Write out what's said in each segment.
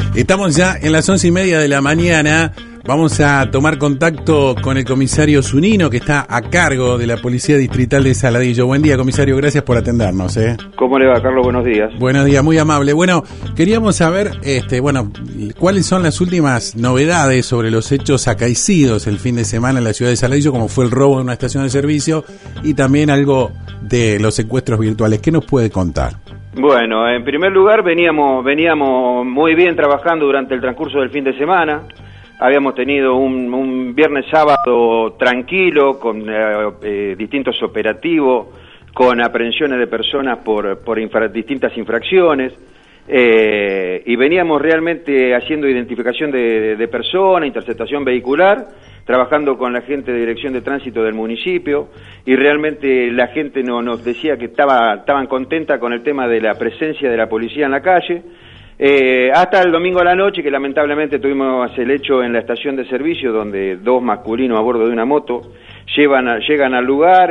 Estamos ya en las 11:30 de la mañana. Vamos a tomar contacto con el comisario Zunino, que está a cargo de la Policía Distrital de Saladillo. Buen día, comisario, gracias por atendernos. ¿Cómo le va, Carlos? Buenos días. Buenos días, muy amable. Bueno, queríamos saber, cuáles son las últimas novedades sobre los hechos acaecidos el fin de semana en la ciudad de Saladillo, como fue el robo de una estación de servicio y también algo de los secuestros virtuales. ¿Qué nos puede contar? Bueno, en primer lugar, veníamos muy bien trabajando durante el transcurso del fin de semana. Habíamos tenido un viernes sábado tranquilo, con distintos operativos, con aprehensiones de personas por distintas infracciones, y veníamos realmente haciendo identificación de personas, interceptación vehicular, trabajando con la gente de Dirección de Tránsito del municipio, y realmente la gente nos decía que estaban contenta con el tema de la presencia de la policía en la calle. Hasta el domingo a la noche, que lamentablemente tuvimos el hecho en la estación de servicio, donde dos masculinos a bordo de una moto llegan al lugar,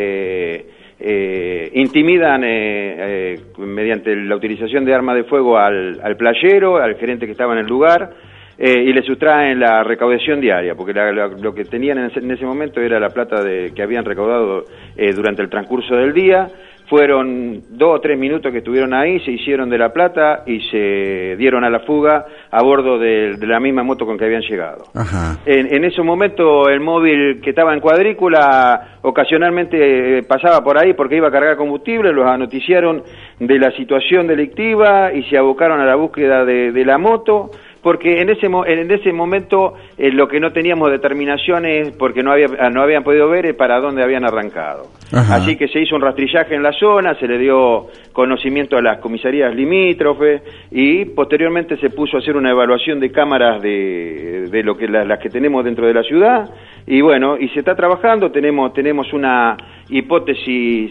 intimidan mediante la utilización de armas de fuego al playero, al gerente que estaba en el lugar, y le sustraen la recaudación diaria, porque lo que tenían en ese momento era la plata que habían recaudado durante el transcurso del día. Fueron 2 o 3 minutos que estuvieron ahí, se hicieron de la plata y se dieron a la fuga a bordo de la misma moto con que habían llegado. Ajá. En ese momento el móvil que estaba en cuadrícula ocasionalmente pasaba por ahí porque iba a cargar combustible, los anoticiaron de la situación delictiva y se abocaron a la búsqueda de la moto, porque en ese momento lo que no teníamos determinación es, porque no habían podido ver para dónde habían arrancado. Ajá. Así que se hizo un rastrillaje en la zona, se le dio conocimiento a las comisarías limítrofes y posteriormente se puso a hacer una evaluación de cámaras de lo que las que tenemos dentro de la ciudad, y bueno, y se está trabajando. Tenemos una hipótesis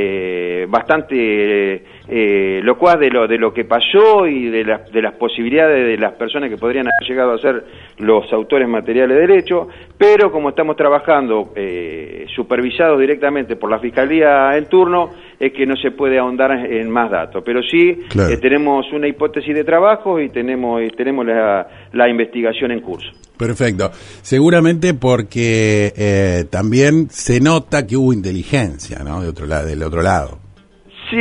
bastante locuaz de lo que pasó y de las posibilidades de las personas que podrían haber llegado a ser los autores materiales del hecho, pero como estamos trabajando supervisados directamente por la Fiscalía en turno, es que no se puede ahondar en más datos, pero sí, claro, tenemos una hipótesis de trabajo y tenemos la investigación en curso. Perfecto. Seguramente porque también se nota que hubo inteligencia, ¿no? Del otro lado. Sí,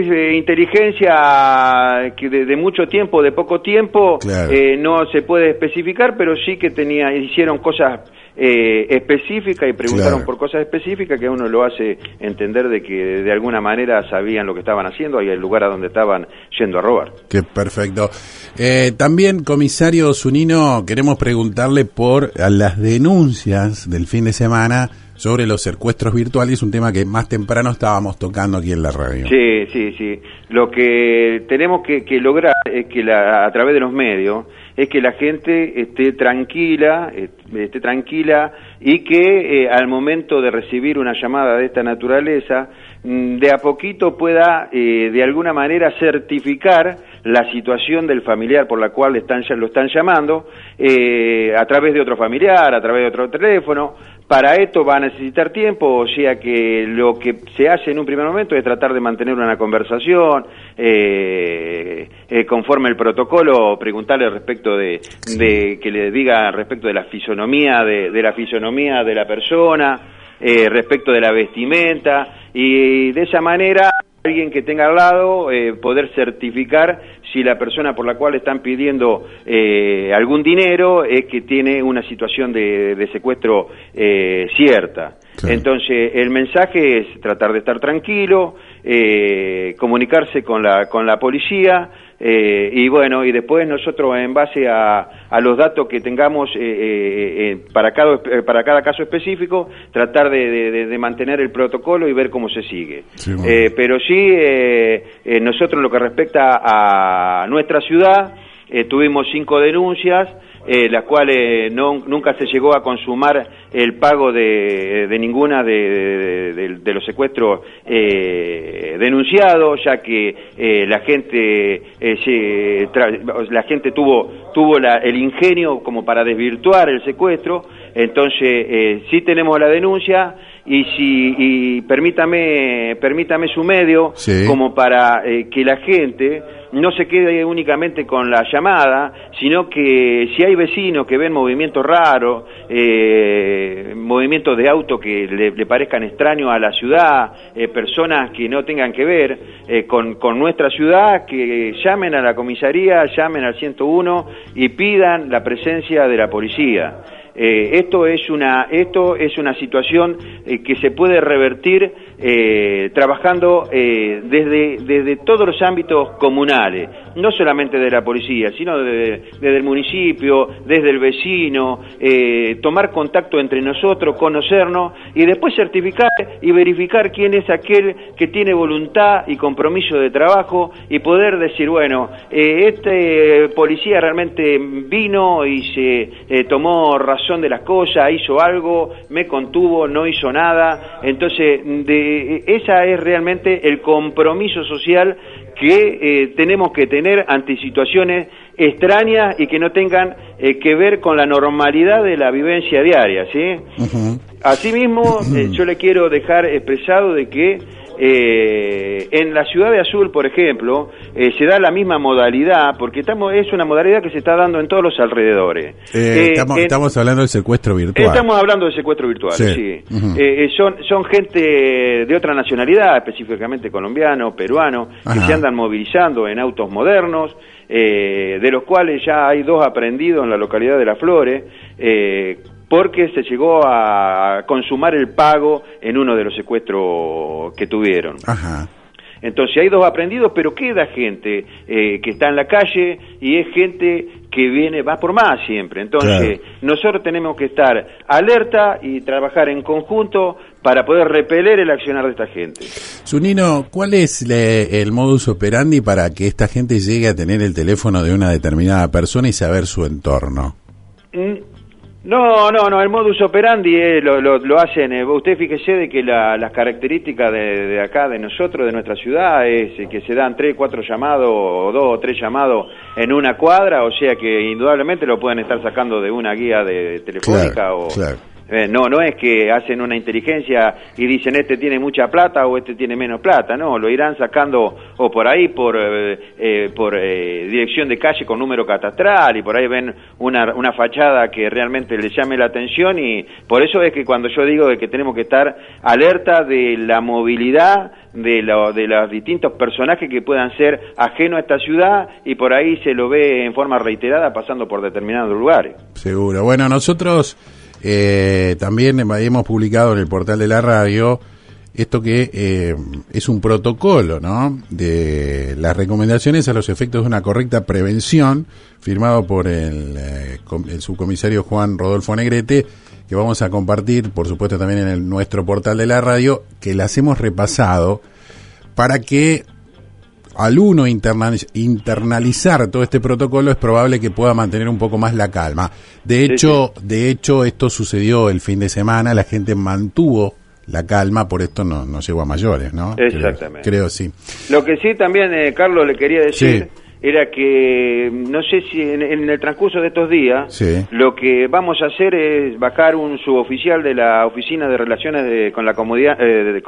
inteligencia que de mucho tiempo, de poco tiempo, claro, no se puede especificar, pero sí que hicieron cosas específicas y preguntaron, claro, por cosas específicas, que a uno lo hace entender de que de alguna manera sabían lo que estaban haciendo y el lugar a donde estaban yendo a robar. Qué perfecto. También, comisario Zunino, queremos preguntarle por las denuncias del fin de semana sobre los secuestros virtuales, un tema que más temprano estábamos tocando aquí en la radio. Sí. Lo que tenemos que lograr es que a través de los medios es que la gente esté tranquila y que al momento de recibir una llamada de esta naturaleza, de a poquito pueda de alguna manera certificar la situación del familiar por la cual lo están llamando, a través de otro familiar, a través de otro teléfono. Para esto va a necesitar tiempo, o sea que lo que se hace en un primer momento es tratar de mantener una conversación, conforme el protocolo, preguntarle respecto de que le diga respecto de la fisonomía de la persona, respecto de la vestimenta, y de esa manera alguien que tenga al lado poder certificar si la persona por la cual están pidiendo algún dinero es que tiene una situación de secuestro cierta. Sí. Entonces el mensaje es tratar de estar tranquilo, comunicarse con la policía, y bueno, y después nosotros en base a los datos que tengamos para cada caso específico, tratar de mantener el protocolo y ver cómo se sigue. Sí, bueno. Pero sí, nosotros en lo que respecta a nuestra ciudad, tuvimos 5 denuncias, las cuales nunca se llegó a consumar el pago de ninguna de los secuestros denunciados, ya que la gente tuvo el ingenio como para desvirtuar el secuestro. Entonces sí tenemos la denuncia y permítame su medio, sí, como para que la gente no se quede únicamente con la llamada, sino que si hay vecinos que ven movimientos raros, movimientos de auto que le parezcan extraños a la ciudad, personas que no tengan que ver con nuestra ciudad, que llamen a la comisaría, llamen al 101 y pidan la presencia de la policía. Esto es una situación que se puede revertir trabajando desde todos los ámbitos comunales, no solamente de la policía, sino desde el municipio, desde el vecino, tomar contacto entre nosotros, conocernos y después certificar y verificar quién es aquel que tiene voluntad y compromiso de trabajo y poder decir, bueno, este policía realmente vino y se tomó razón de las cosas, hizo algo, me contuvo, no hizo nada. Entonces, esa es realmente el compromiso social que tenemos que tener ante situaciones extrañas y que no tengan que ver con la normalidad de la vivencia diaria, ¿sí? Uh-huh. Asimismo, yo le quiero dejar expresado de que en la ciudad de Azul, por ejemplo, se da la misma modalidad, porque es una modalidad que se está dando en todos los alrededores. Estamos hablando del secuestro virtual. Estamos hablando del secuestro virtual, sí. Uh-huh. Son gente de otra nacionalidad, específicamente colombiano, peruano, que se andan movilizando en autos modernos, de los cuales ya hay 2 aprehendidos en la localidad de Las Flores, porque se llegó a consumar el pago en uno de los secuestros que tuvieron. Ajá. Entonces hay 2 aprehendidos, pero queda gente que está en la calle y es gente que va por más siempre. Entonces, claro, nosotros tenemos que estar alerta y trabajar en conjunto para poder repeler el accionar de esta gente. Zunino, ¿cuál es el modus operandi para que esta gente llegue a tener el teléfono de una determinada persona y saber su entorno? No, el modus operandi lo hacen, usted fíjese de que las características de acá, de nosotros, de nuestra ciudad, es que se dan 3, 4 llamados, o 2 o 3 llamados en una cuadra, o sea que indudablemente lo pueden estar sacando de una guía de telefónica, claro, claro. No es que hacen una inteligencia y dicen este tiene mucha plata o este tiene menos plata, no, lo irán sacando o por ahí por dirección de calle con número catastral y por ahí ven una fachada que realmente les llame la atención y por eso es que cuando yo digo de que tenemos que estar alerta de la movilidad de los distintos personajes que puedan ser ajenos a esta ciudad y por ahí se lo ve en forma reiterada pasando por determinados lugares. Seguro. Bueno, nosotros también hemos publicado en el portal de la radio esto que es un protocolo, ¿no?, de las recomendaciones a los efectos de una correcta prevención, firmado por el subcomisario Juan Rodolfo Negrete, que vamos a compartir, por supuesto, también en nuestro portal de la radio, que las hemos repasado para que al uno internalizar todo este protocolo es probable que pueda mantener un poco más la calma. De hecho, esto sucedió el fin de semana, la gente mantuvo la calma, por esto no llegó a mayores, ¿no? Exactamente. Creo sí. Lo que sí también, Carlos, le quería decir era que, no sé si en el transcurso de estos días, lo que vamos a hacer es bajar un suboficial de la Oficina de Relaciones con la comunidad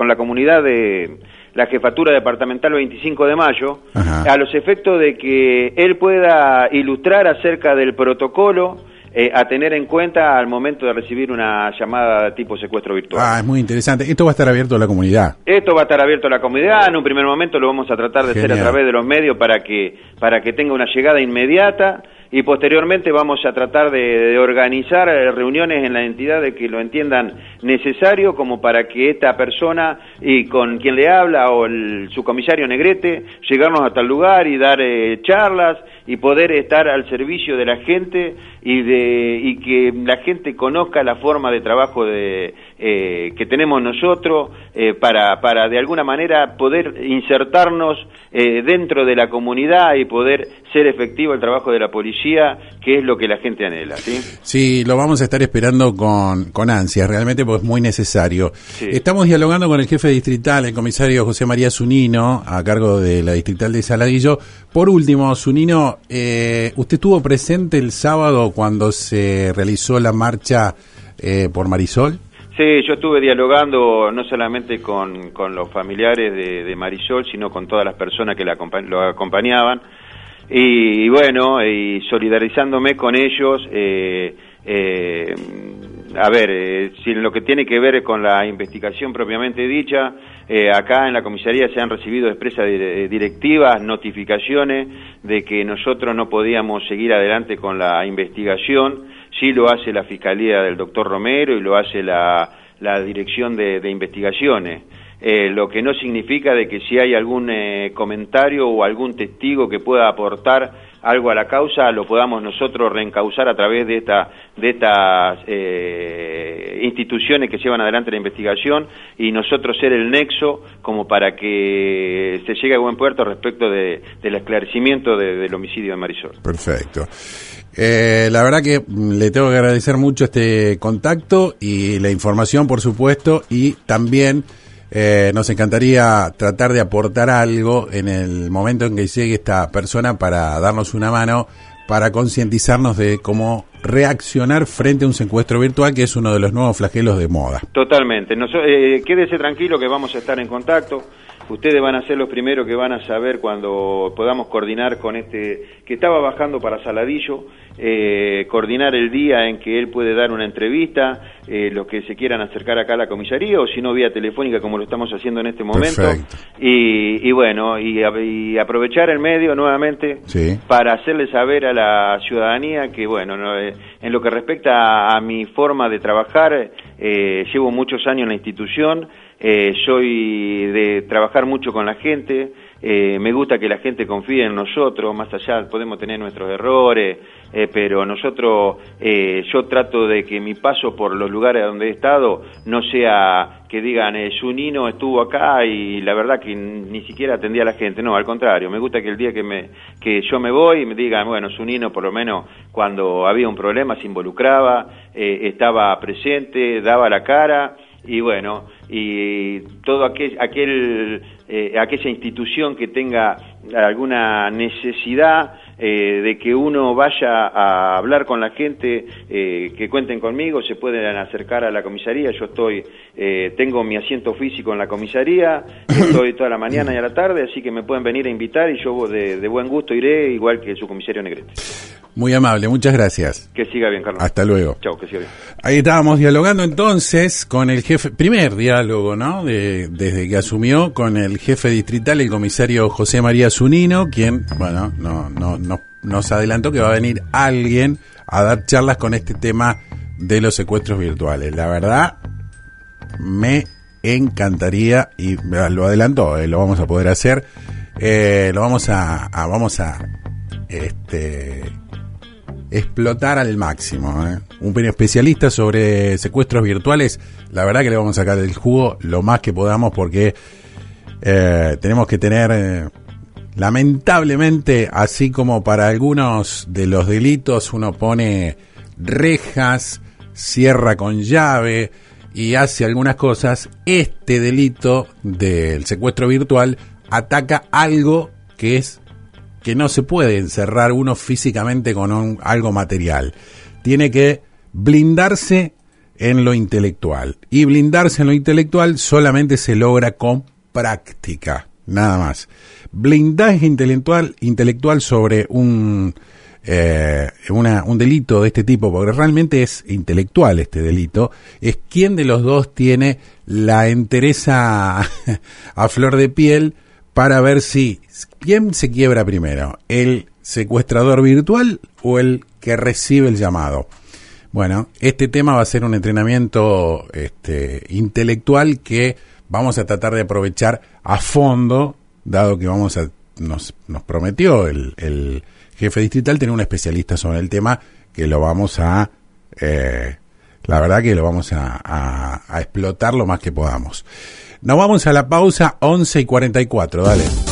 de la Jefatura Departamental 25 de Mayo, a los efectos de que él pueda ilustrar acerca del protocolo a tener en cuenta al momento de recibir una llamada tipo secuestro virtual. Es muy interesante. Esto va a estar abierto a la comunidad. Esto va a estar abierto a la comunidad. En un primer momento lo vamos a tratar de hacer a través de los medios para que tenga una llegada inmediata y posteriormente vamos a tratar de organizar reuniones en la entidad de que lo entiendan necesario como para que esta persona y con quien le habla o el subcomisario Negrete llegarnos hasta el lugar y dar charlas y poder estar al servicio de la gente y que la gente conozca la forma de trabajo que tenemos nosotros para de alguna manera poder insertarnos dentro de la comunidad y poder ser efectivo el trabajo de la policía, que es lo que la gente anhela, ¿sí? Sí, lo vamos a estar esperando con ansias, realmente, porque es muy necesario. Sí. Estamos dialogando con el jefe distrital, el comisario José María Zunino, a cargo de la distrital de Saladillo. Por último, Zunino, ¿usted estuvo presente el sábado cuando se realizó la marcha por Marisol? Sí, yo estuve dialogando no solamente con los familiares de Marisol, sino con todas las personas que lo acompañaban, y bueno, y solidarizándome con ellos, si en lo que tiene que ver con la investigación propiamente dicha, acá en la comisaría se han recibido expresas directivas, notificaciones de que nosotros no podíamos seguir adelante con la investigación. Sí lo hace la Fiscalía del doctor Romero y lo hace la Dirección de Investigaciones. Lo que no significa de que si hay algún comentario o algún testigo que pueda aportar algo a la causa, lo podamos nosotros reencauzar a través de estas instituciones que llevan adelante la investigación y nosotros ser el nexo como para que se llegue a buen puerto respecto del esclarecimiento del homicidio de Marisol. Perfecto. La verdad que le tengo que agradecer mucho este contacto y la información, por supuesto, y también nos encantaría tratar de aportar algo en el momento en que llegue esta persona para darnos una mano, para concientizarnos de cómo reaccionar frente a un secuestro virtual, que es uno de los nuevos flagelos de moda. Totalmente. Quédese tranquilo que vamos a estar en contacto. Ustedes van a ser los primeros que van a saber cuando podamos coordinar con que estaba bajando para Saladillo, coordinar el día en que él puede dar una entrevista, los que se quieran acercar acá a la comisaría, o si no vía telefónica como lo estamos haciendo en este momento. Perfecto. Y bueno, y aprovechar el medio nuevamente, sí, para hacerle saber a la ciudadanía que bueno, en lo que respecta a mi forma de trabajar, llevo muchos años en la institución. Soy de trabajar mucho con la gente, me gusta que la gente confíe en nosotros, más allá podemos tener nuestros errores, pero nosotros, yo trato de que mi paso por los lugares donde he estado no sea que digan, Zunino estuvo acá y la verdad que ni siquiera atendía a la gente, no, al contrario, me gusta que el día que yo me voy me digan, bueno, Zunino por lo menos cuando había un problema se involucraba, estaba presente, daba la cara. Y bueno, y todo aquella institución que tenga alguna necesidad de que uno vaya a hablar con la gente, que cuenten conmigo, se pueden acercar a la comisaría. Yo tengo mi asiento físico en la comisaría, estoy toda la mañana y a la tarde, así que me pueden venir a invitar y yo de buen gusto iré, igual que su comisario Negrete. Muy amable, muchas gracias. Que siga bien, Carlos. Hasta luego. Chao, que siga bien. Ahí estábamos dialogando entonces con el jefe, primer diálogo, ¿no? Desde que asumió, con el jefe distrital, el comisario José María Zunino, quien, bueno, nos adelantó que va a venir alguien a dar charlas con este tema de los secuestros virtuales. La verdad, me encantaría, y lo adelantó, lo vamos a poder hacer, lo vamos a explotar al máximo, Un especialista sobre secuestros virtuales, la verdad que le vamos a sacar el jugo lo más que podamos, porque tenemos que tener, lamentablemente, así como para algunos de los delitos uno pone rejas, cierra con llave y hace algunas cosas, este delito del secuestro virtual ataca algo que no se puede encerrar uno físicamente con algo material. Tiene que blindarse en lo intelectual. Y blindarse en lo intelectual solamente se logra con práctica, nada más. Blindaje intelectual sobre un delito de este tipo, porque realmente es intelectual este delito, es quién de los dos tiene la entereza a flor de piel para ver quién se quiebra primero, el secuestrador virtual o el que recibe el llamado. Bueno, este tema va a ser un entrenamiento intelectual que vamos a tratar de aprovechar a fondo, dado que nos prometió el jefe distrital, tener un especialista sobre el tema que lo vamos a, la verdad que lo vamos a explotar lo más que podamos. Nos vamos a la pausa, 11:44, dale.